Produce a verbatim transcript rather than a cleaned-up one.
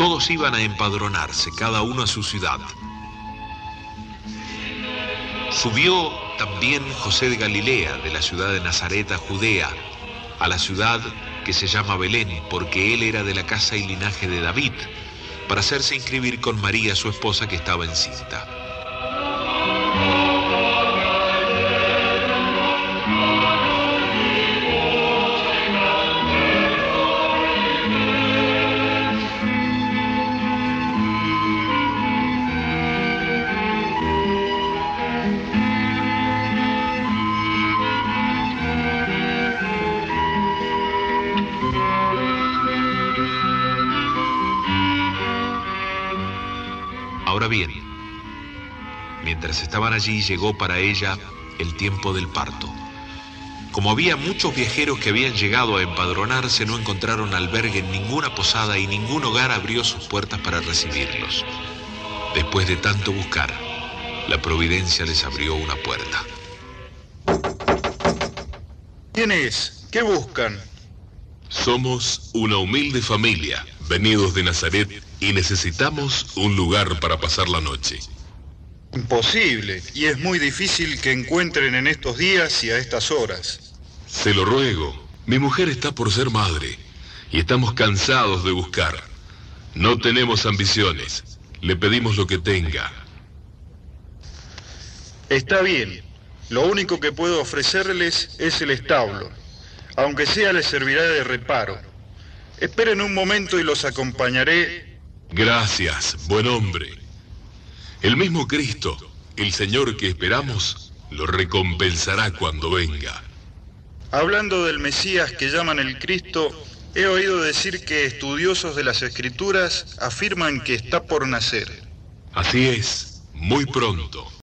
Todos iban a empadronarse, cada uno a su ciudad. Subió también José de Galilea, de la ciudad de Nazaret a Judea, a la ciudad que se llama Belén, porque él era de la casa y linaje de David, para hacerse inscribir con María, su esposa, que estaba encinta. Ahora bien, mientras estaban allí, llegó para ella el tiempo del parto. Como había muchos viajeros que habían llegado a empadronarse, no encontraron albergue en ninguna posada y ningún hogar abrió sus puertas para recibirlos. Después de tanto buscar, la providencia les abrió una puerta. ¿Quién es? ¿Qué buscan? Somos una humilde familia, venidos de Nazaret, y necesitamos un lugar para pasar la noche. Imposible, y es muy difícil que encuentren en estos días y a estas horas. Se lo ruego, mi mujer está por ser madre, y estamos cansados de buscar. No tenemos ambiciones, le pedimos lo que tenga. Está bien, lo único que puedo ofrecerles es el establo, aunque sea les servirá de reparo. Esperen un momento y los acompañaré. Gracias, buen hombre. El mismo Cristo, el Señor que esperamos, lo recompensará cuando venga. Hablando del Mesías que llaman el Cristo, he oído decir que estudiosos de las Escrituras afirman que está por nacer. Así es, muy pronto.